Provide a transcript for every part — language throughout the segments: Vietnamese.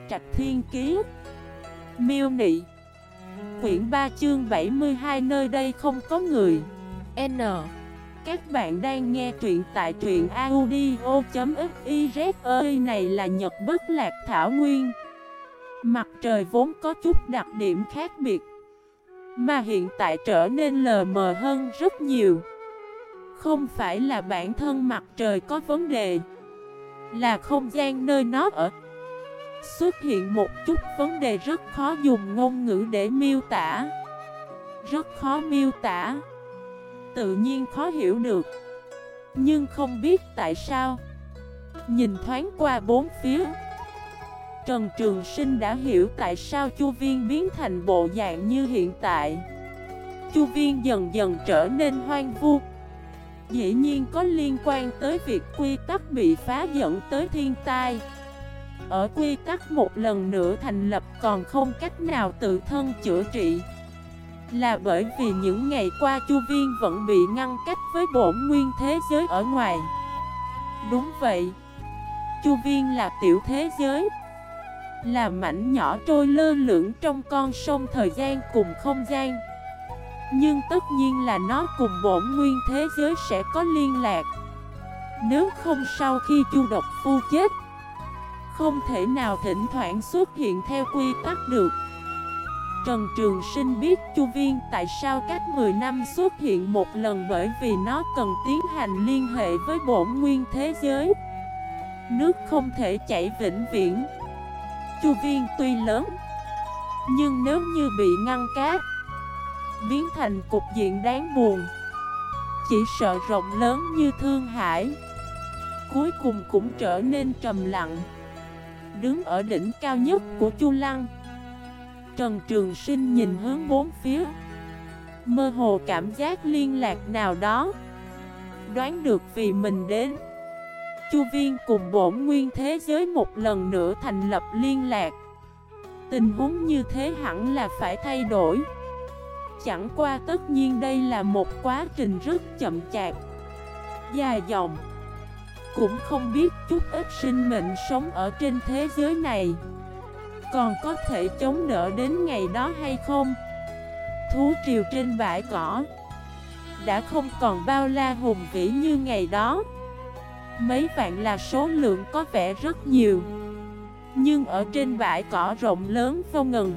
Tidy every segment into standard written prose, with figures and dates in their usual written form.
Trạch Thiên Kiế. Miêu Nị. Quyển 3 chương 72 nơi đây không có người. N. Các bạn đang nghe truyện tại truyện audio.xyz. Ơi này là Nhật Bất Lạc Thảo Nguyên. Mặt trời vốn có chút đặc điểm khác biệt, mà hiện tại trở nên lờ mờ hơn rất nhiều. Không phải là bản thân mặt trời có vấn đề, là không gian nơi nó ở xuất hiện một chút vấn đề rất khó dùng ngôn ngữ để miêu tả. Rất khó miêu tả, tự nhiên khó hiểu được. Nhưng không biết tại sao, nhìn thoáng qua bốn phía, Trần Trường Sinh đã hiểu tại sao Chu Viên biến thành bộ dạng như hiện tại. Chu Viên dần dần trở nên hoang vu, dĩ nhiên có liên quan tới việc quy tắc bị phá dẫn tới thiên tai. Ở quy tắc một lần nữa thành lập còn không cách nào tự thân chữa trị, là bởi vì những ngày qua Chu Viên vẫn bị ngăn cách với bổn nguyên thế giới ở ngoài. Đúng vậy, Chu Viên là tiểu thế giới, là mảnh nhỏ trôi lơ lửng trong con sông thời gian cùng không gian. Nhưng tất nhiên là nó cùng bổn nguyên thế giới sẽ có liên lạc. Nếu không sau khi Chu Độc Phu chết, không thể nào thỉnh thoảng xuất hiện theo quy tắc được. Trần Trường Sinh biết Chu Viên tại sao cách 10 năm xuất hiện một lần, bởi vì nó cần tiến hành liên hệ với bổn nguyên thế giới. Nước không thể chảy vĩnh viễn. Chu Viên tuy lớn, nhưng nếu như bị ngăn cát, biến thành cục diện đáng buồn. Chỉ sợ rộng lớn như Thương Hải cuối cùng cũng trở nên trầm lặng. Đứng ở đỉnh cao nhất của Chu Lăng, Trần Trường Sinh nhìn hướng bốn phía, mơ hồ cảm giác liên lạc nào đó. Đoán được vì mình đến, Chu Viên cùng bổn nguyên thế giới một lần nữa thành lập liên lạc. Tình huống như thế hẳn là phải thay đổi. Chẳng qua tất nhiên đây là một quá trình rất chậm chạp, dài dòng. Cũng không biết chút ít sinh mệnh sống ở trên thế giới này còn có thể chống đỡ đến ngày đó hay không. Thú triều trên bãi cỏ đã không còn bao la hùng vĩ như ngày đó. Mấy vạn là số lượng có vẻ rất nhiều, nhưng ở trên bãi cỏ rộng lớn vô ngần,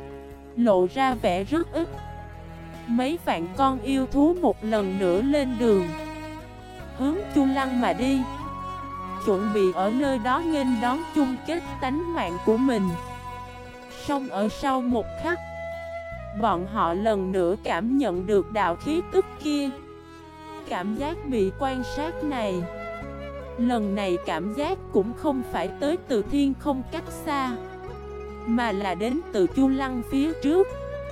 lộ ra vẻ rất ít. Mấy vạn con yêu thú một lần nữa lên đường, hướng Chu Lăng mà đi, chuẩn bị ở nơi đó nghênh đón chung kết tánh mạng của mình. Song ở sau một khắc, bọn họ lần nữa cảm nhận được đạo khí tức kia. Cảm giác bị quan sát này, lần này cảm giác cũng không phải tới từ thiên không cách xa, mà là đến từ Chu Lăng phía trước.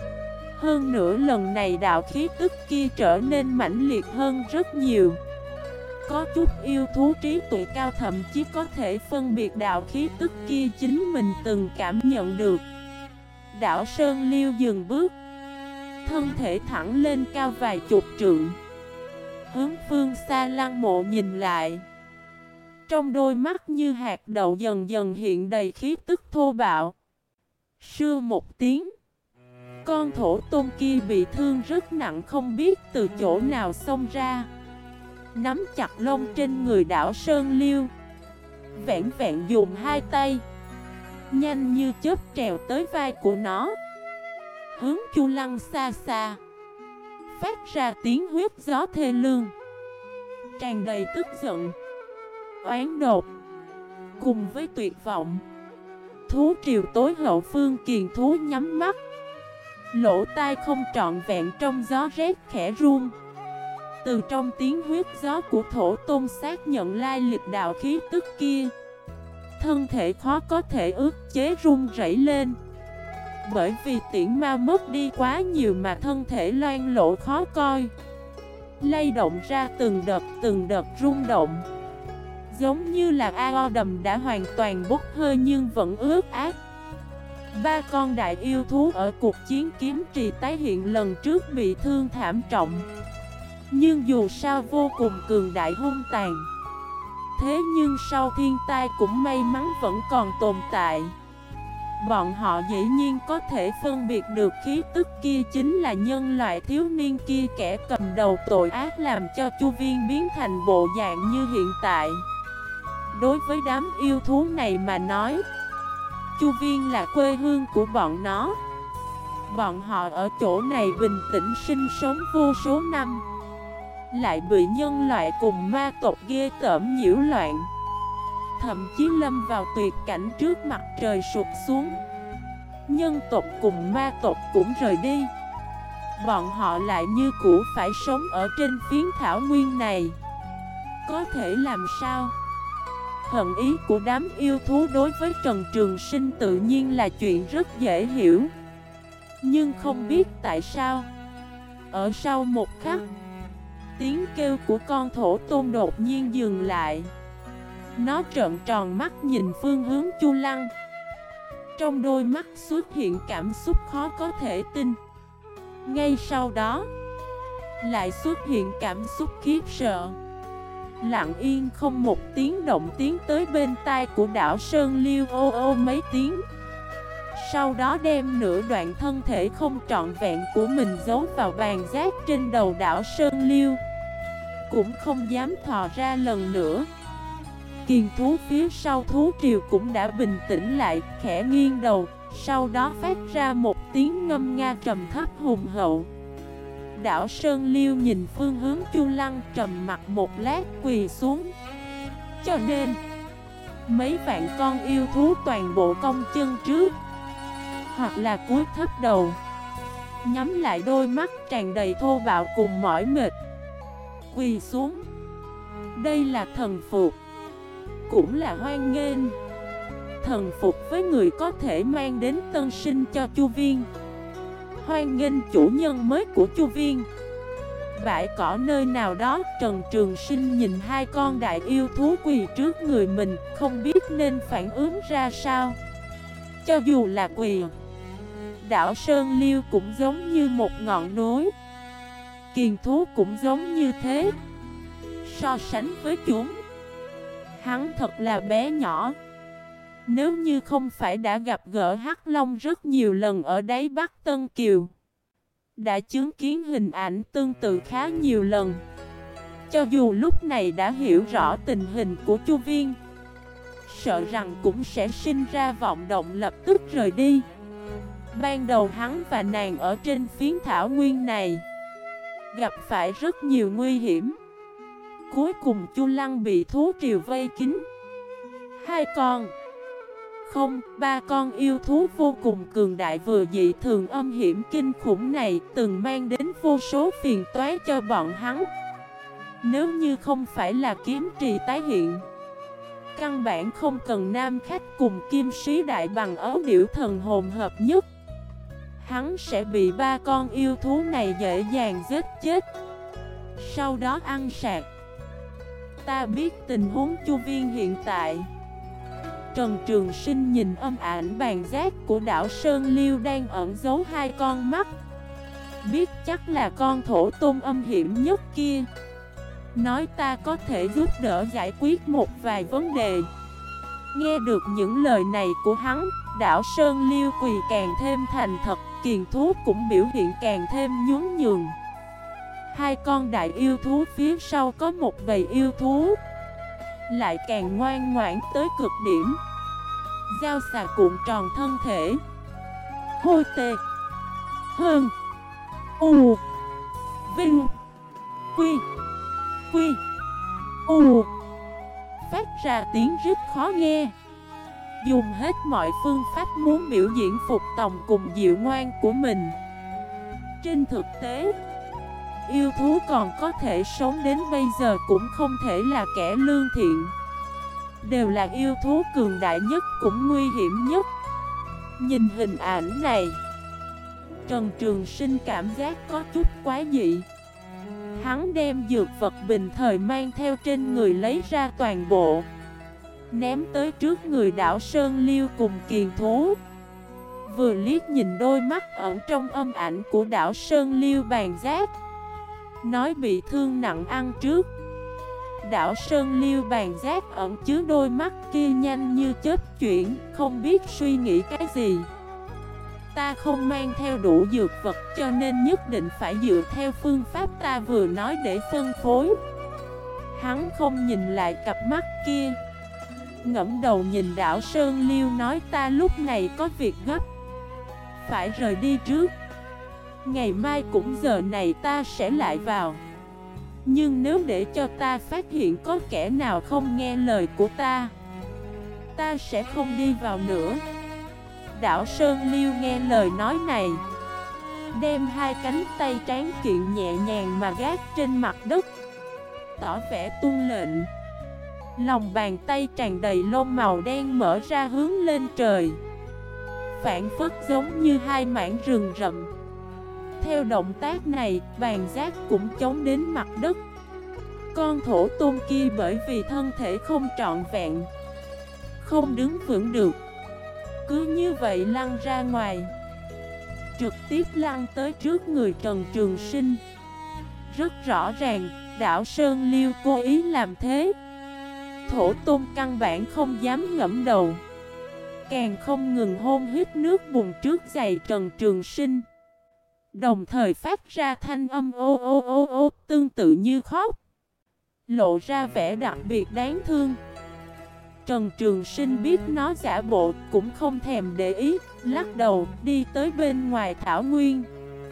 Hơn nữa lần này đạo khí tức kia trở nên mãnh liệt hơn rất nhiều. Có chút yêu thú trí tuệ cao thậm chí có thể phân biệt đạo khí tức kia chính mình từng cảm nhận được. Đảo Sơn Liêu dừng bước, thân thể thẳng lên cao vài chục trượng, hướng phương xa Lăng Mộ nhìn lại. Trong đôi mắt như hạt đậu dần dần hiện đầy khí tức thô bạo. Sưa một tiếng, con thổ tôn kia bị thương rất nặng, không biết từ chỗ nào xông ra, nắm chặt lông trên người Đảo Sơn Liêu, vẹn vẹn dùng hai tay, nhanh như chớp trèo tới vai của nó, hướng Chu Lăng xa xa, phát ra tiếng huyết gió thê lương, tràn đầy tức giận, oán độc, cùng với tuyệt vọng. Thú triều tối hậu phương kiền thú nhắm mắt, lỗ tai không trọn vẹn trong gió rét khẽ run. Từ trong tiếng huyết gió của thổ tôn xác nhận lai lịch đạo khí tức kia, thân thể khó có thể ức chế run rẩy lên. Bởi vì tiễn ma mất đi quá nhiều mà thân thể loang lỗ khó coi, lay động ra từng đợt rung động, giống như là ao đầm đã hoàn toàn bốc hơi nhưng vẫn ướt át. Ba con đại yêu thú ở cuộc chiến kiếm trì tái hiện lần trước bị thương thảm trọng, nhưng dù sao vô cùng cường đại hung tàn. Thế nhưng sau thiên tai cũng may mắn vẫn còn tồn tại. Bọn họ dĩ nhiên có thể phân biệt được khí tức kia chính là nhân loại thiếu niên kia, kẻ cầm đầu tội ác làm cho Chu Viên biến thành bộ dạng như hiện tại. Đối với đám yêu thú này mà nói, Chu Viên là quê hương của bọn nó. Bọn họ ở chỗ này bình tĩnh sinh sống vô số năm, lại bị nhân loại cùng ma tộc ghê tởm nhiễu loạn, thậm chí lâm vào tuyệt cảnh trước mặt trời sụp xuống. Nhân tộc cùng ma tộc cũng rời đi, bọn họ lại như cũ phải sống ở trên phiến thảo nguyên này. Có thể làm sao? Hận ý của đám yêu thú đối với Trần Trường Sinh tự nhiên là chuyện rất dễ hiểu. Nhưng không biết tại sao, ở sau một khắc, tiếng kêu của con thổ tôn đột nhiên dừng lại. Nó trợn tròn mắt nhìn phương hướng Chu Lăng. Trong đôi mắt xuất hiện cảm xúc khó có thể tin. Ngay sau đó, lại xuất hiện cảm xúc khiếp sợ. Lặng yên không một tiếng động tiến tới bên tai của đảo Sơn Liêu ô ô mấy tiếng. Sau đó đem nửa đoạn thân thể không trọn vẹn của mình giấu vào bàn giác trên đầu đảo Sơn Liêu, cũng không dám thò ra lần nữa. Kiền thú phía sau thú triều cũng đã bình tĩnh lại, khẽ nghiêng đầu, sau đó phát ra một tiếng ngâm nga trầm thấp hùng hậu. Đảo Sơn Liêu nhìn phương hướng Chu Lăng trầm mặt một lát quỳ xuống. Cho nên, mấy vạn con yêu thú toàn bộ cong chân trước, hoặc là cúi thấp đầu, nhắm lại đôi mắt tràn đầy thô bạo cùng mỏi mệt, quỳ xuống. Đây là thần phục, cũng là hoan nghênh. Thần phục với người có thể mang đến tân sinh cho Chu Viên, hoan nghênh chủ nhân mới của Chu Viên. Bãi cỏ nơi nào đó, Trần Trường Sinh nhìn hai con đại yêu thú quỳ trước người mình, không biết nên phản ứng ra sao. Cho dù là quỳ, đảo Sơn Liêu cũng giống như một ngọn núi, kiền thú cũng giống như thế. So sánh với chúng, hắn thật là bé nhỏ. Nếu như không phải đã gặp gỡ Hắc Long rất nhiều lần ở đáy Bắc Tân Kiều, đã chứng kiến hình ảnh tương tự khá nhiều lần, cho dù lúc này đã hiểu rõ tình hình của Chu Viên, sợ rằng cũng sẽ sinh ra vọng động lập tức rời đi. Ban đầu hắn và nàng ở trên phiến thảo nguyên này gặp phải rất nhiều nguy hiểm. Cuối cùng Chu Lăng bị thú triều vây kín. Hai con, không, ba con yêu thú vô cùng cường đại vừa dị thường âm hiểm kinh khủng này từng mang đến vô số phiền toái cho bọn hắn. Nếu như không phải là kiếm trì tái hiện, căn bản không cần nam khách cùng kim sĩ đại bằng ấu điểu thần hồn hợp nhất, hắn sẽ bị ba con yêu thú này dễ dàng giết chết, sau đó ăn sạch. Ta biết tình huống Chu Viên hiện tại. Trần Trường Sinh nhìn âm ảnh bàn giác của đảo Sơn Liêu đang ẩn giấu hai con mắt, biết chắc là con thổ tôn âm hiểm nhất kia. Nói ta có thể giúp đỡ giải quyết một vài vấn đề. Nghe được những lời này của hắn, đảo Sơn Liêu quỳ càng thêm thành thật, kiền thú cũng biểu hiện càng thêm nhún nhường. Hai con đại yêu thú phía sau có một bầy yêu thú lại càng ngoan ngoãn tới cực điểm. Dao xà cuộn tròn thân thể, hôi tê, hơn, u, vinh, quy, quy, u, phát ra tiếng rít khó nghe. Dùng hết mọi phương pháp muốn biểu diễn phục tòng cùng dịu ngoan của mình. Trên thực tế, yêu thú còn có thể sống đến bây giờ cũng không thể là kẻ lương thiện. Đều là yêu thú cường đại nhất cũng nguy hiểm nhất. Nhìn hình ảnh này, Trần Trường Sinh cảm giác có chút quái dị. Hắn đem dược vật bình thời mang theo trên người lấy ra toàn bộ, ném tới trước người đảo Sơn Liêu cùng kiền thú. Vừa liếc nhìn đôi mắt ẩn trong âm ảnh của đảo Sơn Liêu bàn giác, nói bị thương nặng ăn trước. Đảo Sơn Liêu bàn giác ẩn chứa đôi mắt kia nhanh như chớp chuyển, không biết suy nghĩ cái gì. Ta không mang theo đủ dược vật cho nên nhất định phải dựa theo phương pháp ta vừa nói để phân phối. Hắn không nhìn lại cặp mắt kia, ngẩng đầu nhìn Đảo Sơn Liêu nói ta lúc này có việc gấp, phải rời đi trước. Ngày mai cũng giờ này ta sẽ lại vào. Nhưng nếu để cho ta phát hiện có kẻ nào không nghe lời của ta sẽ không đi vào nữa. Đảo Sơn Liêu nghe lời nói này, đem hai cánh tay tráng kiện nhẹ nhàng mà gác trên mặt đất, tỏ vẻ tuân lệnh. Lòng bàn tay tràn đầy lông màu đen mở ra hướng lên trời, phản phất giống như hai mảng rừng rậm. Theo động tác này, bàn giác cũng chống đến mặt đất. Con thổ tôn kia bởi vì thân thể không trọn vẹn, không đứng vững được, cứ như vậy lăn ra ngoài, trực tiếp lăn tới trước người Trần Trường Sinh. Rất rõ ràng, Đảo Sơn Liêu cố ý làm thế. Thổ tôn căn bản không dám ngẫm đầu, càng không ngừng hôn hít nước bùn trước giày Trần Trường Sinh, đồng thời phát ra thanh âm ô ô ô ô tương tự như khóc, lộ ra vẻ đặc biệt đáng thương. Trần Trường Sinh biết nó giả bộ cũng không thèm để ý, lắc đầu đi tới bên ngoài thảo nguyên.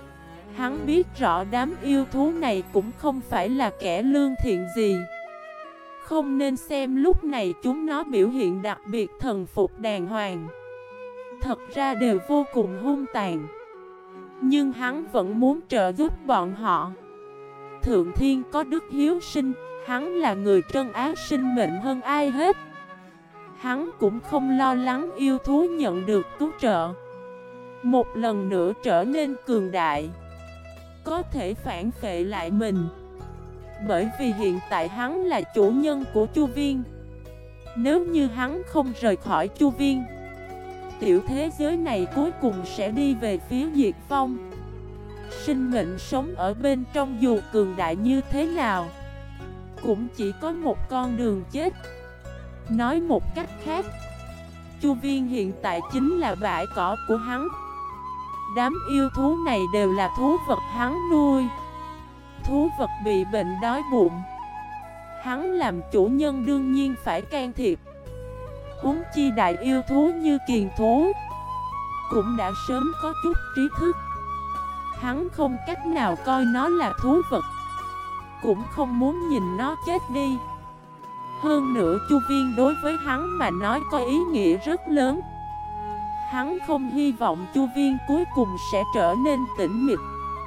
Hắn biết rõ đám yêu thú này cũng không phải là kẻ lương thiện gì, không nên xem lúc này chúng nó biểu hiện đặc biệt thần phục đàng hoàng. Thật ra đều vô cùng hung tàn, nhưng hắn vẫn muốn trợ giúp bọn họ. Thượng Thiên có đức hiếu sinh, hắn là người trân ái sinh mệnh hơn ai hết. Hắn cũng không lo lắng yêu thú nhận được cứu trợ, một lần nữa trở nên cường đại, có thể phản phệ lại mình. Bởi vì hiện tại hắn là chủ nhân của Chu Viên. Nếu như hắn không rời khỏi Chu Viên, tiểu thế giới này cuối cùng sẽ đi về phía diệt vong. Sinh mệnh sống ở bên trong dù cường đại như thế nào, cũng chỉ có một con đường chết. Nói một cách khác, Chu Viên hiện tại chính là bãi cỏ của hắn. Đám yêu thú này đều là thú vật hắn nuôi. Thú vật bị bệnh đói bụng, hắn làm chủ nhân đương nhiên phải can thiệp. Huống chi đại yêu thú như kiền thú cũng đã sớm có chút trí thức, hắn không cách nào coi nó là thú vật, cũng không muốn nhìn nó chết đi. Hơn nữa Chu Viên đối với hắn mà nói có ý nghĩa rất lớn. Hắn không hy vọng Chu Viên cuối cùng sẽ trở nên tĩnh mịch.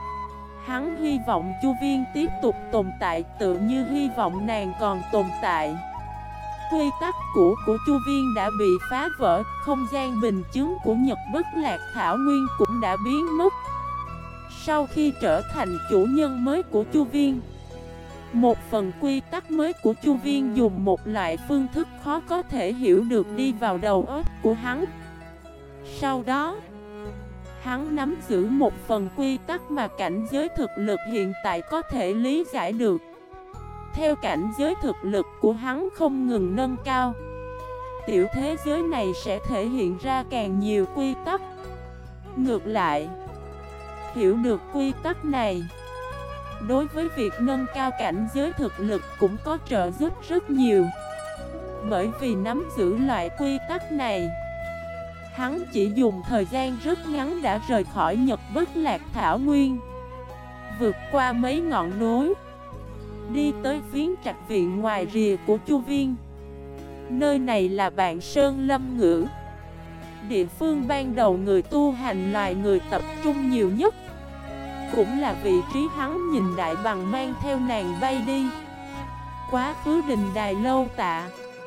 Hắn hy vọng Chu Viên tiếp tục tồn tại, tự như hy vọng nàng còn tồn tại. Quy tắc cũ của Chu Viên đã bị phá vỡ, không gian bình chứng của Nhật Bất Lạc Thảo Nguyên cũng đã biến mất. Sau khi trở thành chủ nhân mới của Chu Viên, một phần quy tắc mới của Chu Viên dùng một loại phương thức khó có thể hiểu được đi vào đầu óc của hắn. Sau đó, hắn nắm giữ một phần quy tắc mà cảnh giới thực lực hiện tại có thể lý giải được. Theo cảnh giới thực lực của hắn không ngừng nâng cao, tiểu thế giới này sẽ thể hiện ra càng nhiều quy tắc. Ngược lại, hiểu được quy tắc này, đối với việc nâng cao cảnh giới thực lực cũng có trợ giúp rất nhiều. Bởi vì nắm giữ loại quy tắc này, hắn chỉ dùng thời gian rất ngắn đã rời khỏi Nhật Bất Lạc Thảo Nguyên, vượt qua mấy ngọn núi, đi tới phiến trạch viện ngoài rìa của Chu Viên. Nơi này là Bạn Sơn Lâm Ngữ, địa phương ban đầu người tu hành loài người tập trung nhiều nhất, cũng là vị trí hắn nhìn Đại Bằng mang theo nàng bay đi. Quá khứ đình đài lâu tạ,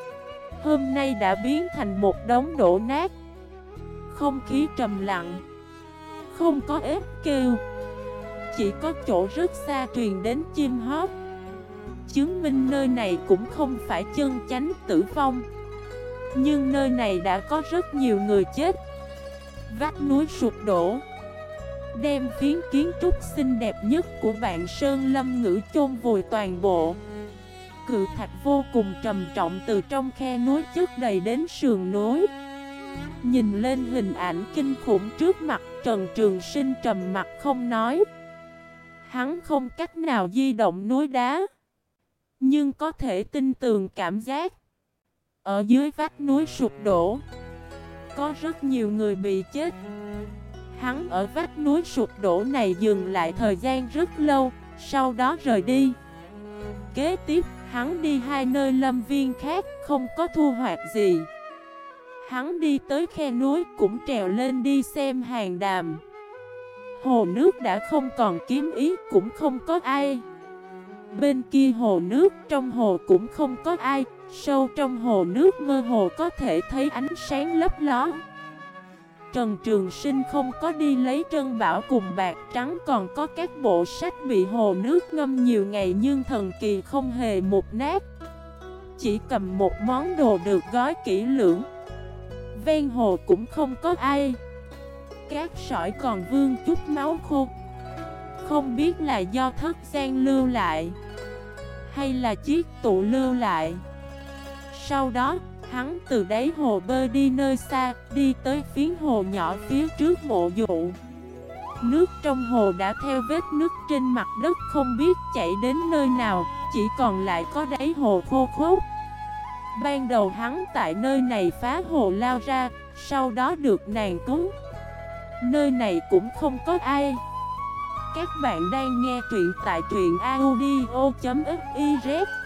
hôm nay đã biến thành một đống đổ nát. Không khí trầm lặng, không có ếch kêu, chỉ có chỗ rất xa truyền đến chim hót, chứng minh nơi này cũng không phải chân chánh tử vong. Nhưng nơi này đã có rất nhiều người chết. Vách núi sụp đổ, đem phiến kiến trúc xinh đẹp nhất của Bạn Sơn Lâm Ngữ chôn vùi toàn bộ. cự thạch vô cùng trầm trọng từ trong khe núi chất đầy đến sườn núi. Nhìn lên hình ảnh kinh khủng trước mặt, Trần Trường Sinh trầm mặt không nói. Hắn không cách nào di động núi đá, nhưng có thể tin tường cảm giác ở dưới vách núi sụp đổ có rất nhiều người bị chết. Hắn ở vách núi sụp đổ này dừng lại thời gian rất lâu, sau đó rời đi. Kế tiếp, hắn đi hai nơi lâm viên khác, không có thu hoạch gì. Hắn đi tới khe núi cũng trèo lên đi xem hàng đàm. Hồ nước đã không còn kiếm ý, cũng không có ai. Bên kia hồ nước, trong hồ cũng không có ai. Sâu trong hồ nước mơ hồ có thể thấy ánh sáng lấp ló. Trần Trường Sinh không có đi lấy trân bảo cùng bạc trắng, còn có các bộ sách bị hồ nước ngâm nhiều ngày nhưng thần kỳ không hề mục nát. Chỉ cầm một món đồ được gói kỹ lưỡng. Ven hồ cũng không có ai. Cát sỏi còn vương chút máu khô. Không biết là do thất gian lưu lại hay là chiếc tụ lưu lại. Sau đó, hắn từ đáy hồ bơi đi nơi xa, đi tới phiến hồ nhỏ phía trước mộ dụ. Nước trong hồ đã theo vết nứt trên mặt đất không biết chảy đến nơi nào, chỉ còn lại có đáy hồ khô khốc. Ban đầu hắn tại nơi này phá hồ lao ra, sau đó được nàng cứu. Nơi này cũng không có ai. Các bạn đang nghe truyện tại truyện audio.fif